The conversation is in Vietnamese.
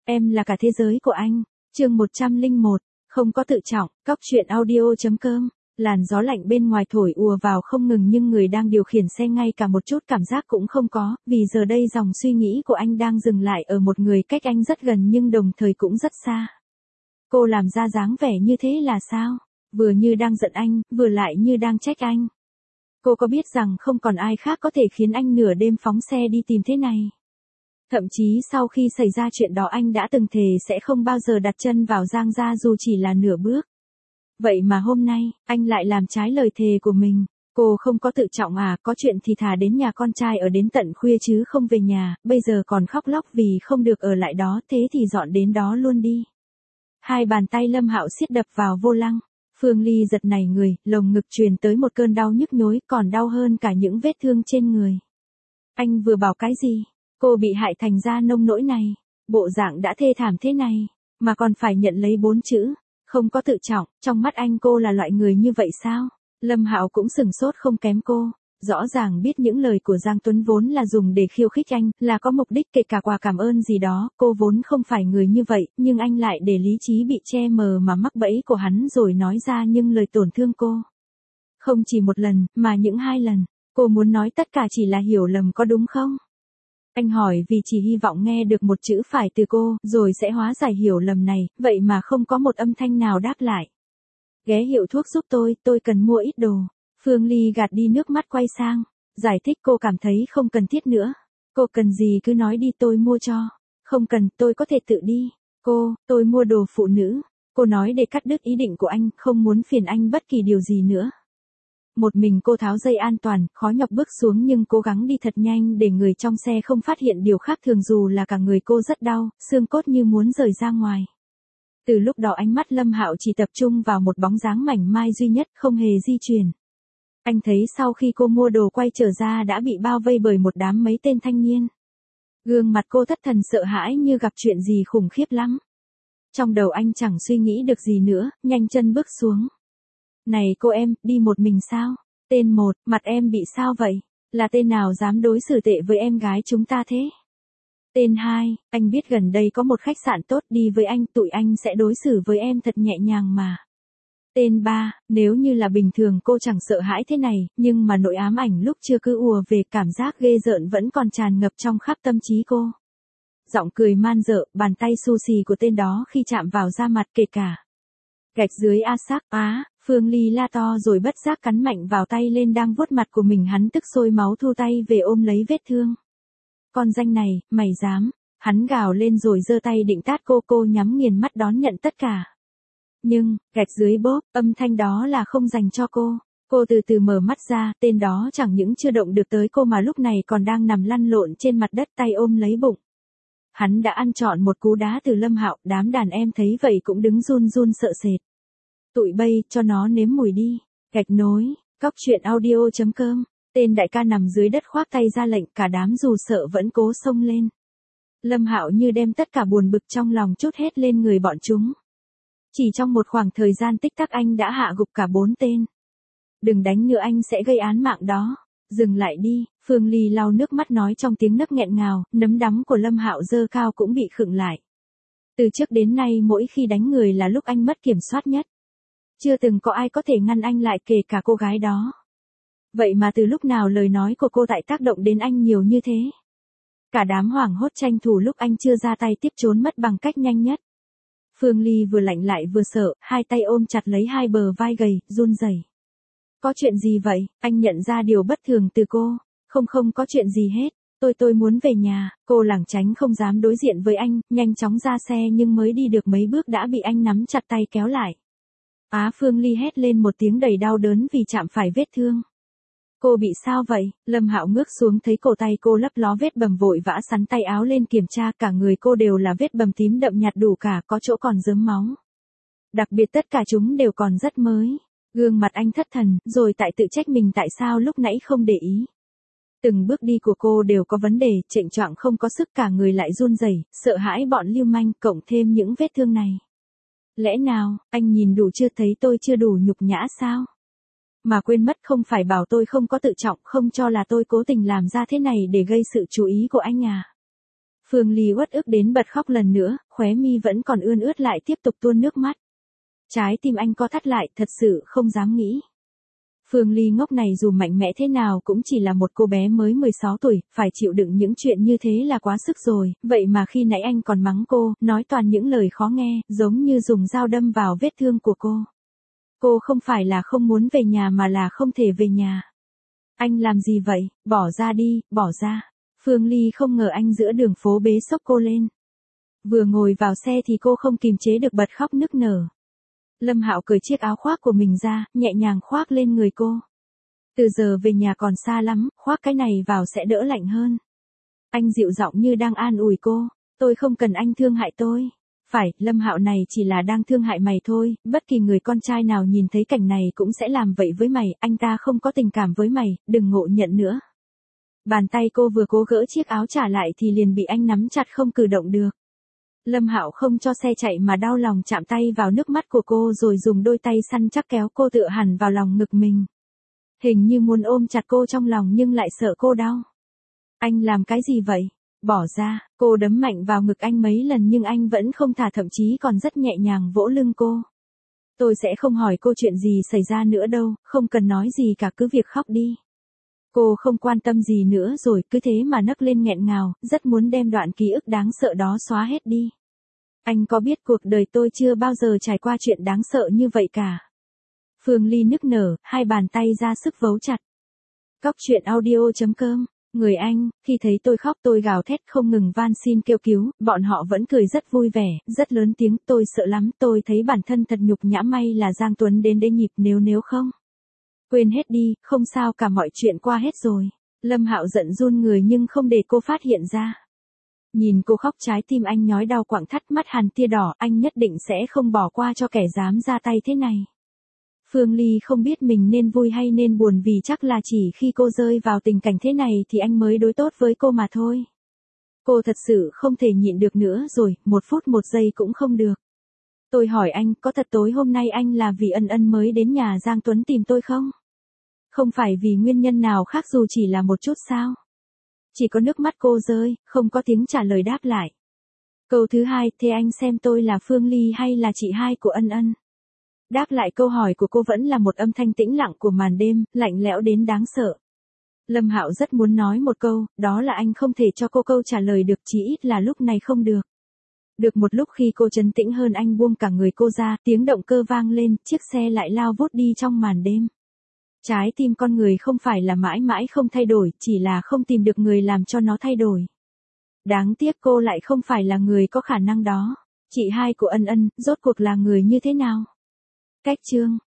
Em là cả thế giới của anh. Chương 101, không có tự trọng, cóc truyện audio.com. Làn gió lạnh bên ngoài thổi ùa vào không ngừng nhưng người đang điều khiển xe ngay cả một chút cảm giác cũng không có, vì giờ đây dòng suy nghĩ của anh đang dừng lại ở một người cách anh rất gần nhưng đồng thời cũng rất xa. Cô làm ra dáng vẻ như thế là sao? Vừa như đang giận anh, vừa lại như đang trách anh. Cô có biết rằng không còn ai khác có thể khiến anh nửa đêm phóng xe đi tìm thế này. Thậm chí sau khi xảy ra chuyện đó anh đã từng thề sẽ không bao giờ đặt chân vào Giang gia dù chỉ là nửa bước. Vậy mà hôm nay, anh lại làm trái lời thề của mình. Cô không có tự trọng à, có chuyện thì thà đến nhà con trai ở đến tận khuya chứ không về nhà, bây giờ còn khóc lóc vì không được ở lại đó, thế thì dọn đến đó luôn đi. Hai bàn tay Lâm Hạo siết đập vào vô lăng. Phương Ly giật nảy người, lồng ngực truyền tới một cơn đau nhức nhối, còn đau hơn cả những vết thương trên người. Anh vừa bảo cái gì? Cô bị hại thành ra nông nỗi này, bộ dạng đã thê thảm thế này, mà còn phải nhận lấy 4 chữ, không có tự trọng, trong mắt anh cô là loại người như vậy sao? Lâm Hạo cũng sửng sốt không kém cô, rõ ràng biết những lời của Giang Tuấn vốn là dùng để khiêu khích anh, là có mục đích kể cả quà cảm ơn gì đó, cô vốn không phải người như vậy, nhưng anh lại để lý trí bị che mờ mà mắc bẫy của hắn rồi nói ra những lời tổn thương cô. Không chỉ một lần, mà những 2 lần, cô muốn nói tất cả chỉ là hiểu lầm có đúng không? Anh hỏi vì chỉ hy vọng nghe được một chữ phải từ cô, rồi sẽ hóa giải hiểu lầm này, vậy mà không có một âm thanh nào đáp lại. Ghé hiệu thuốc giúp tôi cần mua ít đồ. Phương Ly gạt đi nước mắt quay sang, giải thích cô cảm thấy không cần thiết nữa. Cô cần gì cứ nói đi tôi mua cho. Không cần, tôi có thể tự đi. Tôi mua đồ phụ nữ. Cô nói để cắt đứt ý định của anh, không muốn phiền anh bất kỳ điều gì nữa. Một mình cô tháo dây an toàn, khó nhọc bước xuống nhưng cố gắng đi thật nhanh để người trong xe không phát hiện điều khác thường dù là cả người cô rất đau, xương cốt như muốn rời ra ngoài. Từ lúc đó ánh mắt Lâm Hạo chỉ tập trung vào một bóng dáng mảnh mai duy nhất không hề di chuyển. Anh thấy sau khi cô mua đồ quay trở ra đã bị bao vây bởi một đám mấy tên thanh niên. Gương mặt cô thất thần sợ hãi như gặp chuyện gì khủng khiếp lắm. Trong đầu anh chẳng suy nghĩ được gì nữa, nhanh chân bước xuống. Này cô em, đi một mình sao? Tên 1, mặt em bị sao vậy? Là tên nào dám đối xử tệ với em gái chúng ta thế? Tên 2, anh biết gần đây có một khách sạn tốt, đi với anh, tụi anh sẽ đối xử với em thật nhẹ nhàng mà. Tên 3, nếu như là bình thường cô chẳng sợ hãi thế này, nhưng mà nỗi ám ảnh lúc chưa cứ ùa về, cảm giác ghê rợn vẫn còn tràn ngập trong khắp tâm trí cô. Giọng cười man dợ, bàn tay xù xì của tên đó khi chạm vào da mặt kể cả. Gạch dưới a sắc, Phương Ly la to rồi bất giác cắn mạnh vào tay lên đang vuốt mặt của mình, hắn tức sôi máu thu tay về ôm lấy vết thương. Con danh này, mày dám, hắn gào lên rồi giơ tay định tát cô nhắm nghiền mắt đón nhận tất cả. Nhưng, gạch dưới bốp, âm thanh đó là không dành cho cô. Cô từ từ mở mắt ra, tên đó chẳng những chưa động được tới cô mà lúc này còn đang nằm lăn lộn trên mặt đất tay ôm lấy bụng. Hắn đã ăn trọn một cú đá từ Lâm Hạo, đám đàn em thấy vậy cũng đứng run run sợ sệt. Tụi bay, cho nó nếm mùi đi. Gạch nối, cóc truyện audio.com. Tên đại ca nằm dưới đất khoác tay ra lệnh, cả đám dù sợ vẫn cố xông lên. Lâm Hạo như đem tất cả buồn bực trong lòng trút hết lên người bọn chúng. Chỉ trong một khoảng thời gian tích tắc anh đã hạ gục cả 4 tên. Đừng đánh nữa, anh sẽ gây án mạng đó. Dừng lại đi, Phương Ly lau nước mắt nói trong tiếng nấc nghẹn ngào, nấm đấm của Lâm Hạo giơ cao cũng bị khựng lại. Từ trước đến nay mỗi khi đánh người là lúc anh mất kiểm soát nhất. Chưa từng có ai có thể ngăn anh lại kể cả cô gái đó. Vậy mà từ lúc nào lời nói của cô lại tác động đến anh nhiều như thế? Cả đám hoảng hốt tranh thủ lúc anh chưa ra tay tiếp trốn mất bằng cách nhanh nhất. Phương Ly vừa lạnh lại vừa sợ, hai tay ôm chặt lấy hai bờ vai gầy, run rẩy. Có chuyện gì vậy? Anh nhận ra điều bất thường từ cô. Không có chuyện gì hết. Tôi muốn về nhà. Cô lảng tránh không dám đối diện với anh, nhanh chóng ra xe nhưng mới đi được mấy bước đã bị anh nắm chặt tay kéo lại. Phương Ly hét lên một tiếng đầy đau đớn vì chạm phải vết thương. Cô bị sao vậy? Lâm Hạo ngước xuống thấy cổ tay cô lấp ló vết bầm, vội vã sắn tay áo lên kiểm tra, cả người cô đều là vết bầm tím đậm nhạt đủ cả, có chỗ còn rớm máu. Đặc biệt tất cả chúng đều còn rất mới. Gương mặt anh thất thần, rồi tại tự trách mình tại sao lúc nãy không để ý. Từng bước đi của cô đều có vấn đề, chệch choạng không có sức, cả người lại run rẩy, sợ hãi bọn lưu manh, cộng thêm những vết thương này. Lẽ nào, anh nhìn đủ chưa, thấy tôi chưa đủ nhục nhã sao? Mà quên mất không phải bảo tôi không có tự trọng, không cho là tôi cố tình làm ra thế này để gây sự chú ý của anh à? Phương Ly uất ức đến bật khóc lần nữa, khóe mi vẫn còn ươn ướt lại tiếp tục tuôn nước mắt. Trái tim anh co thắt lại, thật sự không dám nghĩ. Phương Ly ngốc này dù mạnh mẽ thế nào cũng chỉ là một cô bé mới 16 tuổi, phải chịu đựng những chuyện như thế là quá sức rồi, vậy mà khi nãy anh còn mắng cô, nói toàn những lời khó nghe, giống như dùng dao đâm vào vết thương của cô. Cô không phải là không muốn về nhà mà là không thể về nhà. Anh làm gì vậy, bỏ ra đi, bỏ ra. Phương Ly không ngờ anh giữa đường phố bế xốc cô lên. Vừa ngồi vào xe thì cô không kìm chế được bật khóc nức nở. Lâm Hạo cởi chiếc áo khoác của mình ra, nhẹ nhàng khoác lên người cô. Từ giờ về nhà còn xa lắm, khoác cái này vào sẽ đỡ lạnh hơn. Anh dịu giọng như đang an ủi cô, tôi không cần anh thương hại tôi. Phải, Lâm Hạo này chỉ là đang thương hại mày thôi, bất kỳ người con trai nào nhìn thấy cảnh này cũng sẽ làm vậy với mày, anh ta không có tình cảm với mày, đừng ngộ nhận nữa. Bàn tay cô vừa cố gỡ chiếc áo trả lại thì liền bị anh nắm chặt không cử động được. Lâm Hạo không cho xe chạy mà đau lòng chạm tay vào nước mắt của cô rồi dùng đôi tay săn chắc kéo cô tựa hẳn vào lòng ngực mình. Hình như muốn ôm chặt cô trong lòng nhưng lại sợ cô đau. Anh làm cái gì vậy? Bỏ ra, cô đấm mạnh vào ngực anh mấy lần nhưng anh vẫn không thả, thậm chí còn rất nhẹ nhàng vỗ lưng cô. Tôi sẽ không hỏi cô chuyện gì xảy ra nữa đâu, không cần nói gì cả, cứ việc khóc đi. Cô không quan tâm gì nữa rồi, cứ thế mà nấc lên nghẹn ngào, rất muốn đem đoạn ký ức đáng sợ đó xóa hết đi. Anh có biết cuộc đời tôi chưa bao giờ trải qua chuyện đáng sợ như vậy cả. Phương Ly nức nở, hai bàn tay ra sức vấu chặt. Cóc truyện audio.com. Người anh, khi thấy tôi khóc tôi gào thét không ngừng van xin kêu cứu, bọn họ vẫn cười rất vui vẻ, rất lớn tiếng, tôi sợ lắm, tôi thấy bản thân thật nhục nhã, may là Giang Tuấn đến để nhịp, nếu không. Quên hết đi, không sao cả, mọi chuyện qua hết rồi. Lâm Hạo giận run người nhưng không để cô phát hiện ra. Nhìn cô khóc trái tim anh nhói đau quặn thắt, mắt hằn tia đỏ, anh nhất định sẽ không bỏ qua cho kẻ dám ra tay thế này. Phương Ly không biết mình nên vui hay nên buồn vì chắc là chỉ khi cô rơi vào tình cảnh thế này thì anh mới đối tốt với cô mà thôi. Cô thật sự không thể nhịn được nữa rồi, 1 phút 1 giây cũng không được. Tôi hỏi anh, có thật tối hôm nay anh là vì Ân Ân mới đến nhà Giang Tuấn tìm tôi không? Không phải vì nguyên nhân nào khác dù chỉ là một chút sao? Chỉ có nước mắt cô rơi, không có tiếng trả lời đáp lại. Câu thứ hai, thế anh xem tôi là Phương Ly hay là chị hai của Ân Ân? Đáp lại câu hỏi của cô vẫn là một âm thanh tĩnh lặng của màn đêm, lạnh lẽo đến đáng sợ. Lâm Hạo rất muốn nói một câu, đó là anh không thể cho cô câu trả lời được, chỉ ít là lúc này không được. Được một lúc khi cô trấn tĩnh hơn anh buông cả người cô ra, tiếng động cơ vang lên, chiếc xe lại lao vút đi trong màn đêm. Trái tim con người không phải là mãi mãi không thay đổi, chỉ là không tìm được người làm cho nó thay đổi. Đáng tiếc cô lại không phải là người có khả năng đó. Chị hai của Ân Ân, rốt cuộc là người như thế nào? Cách chương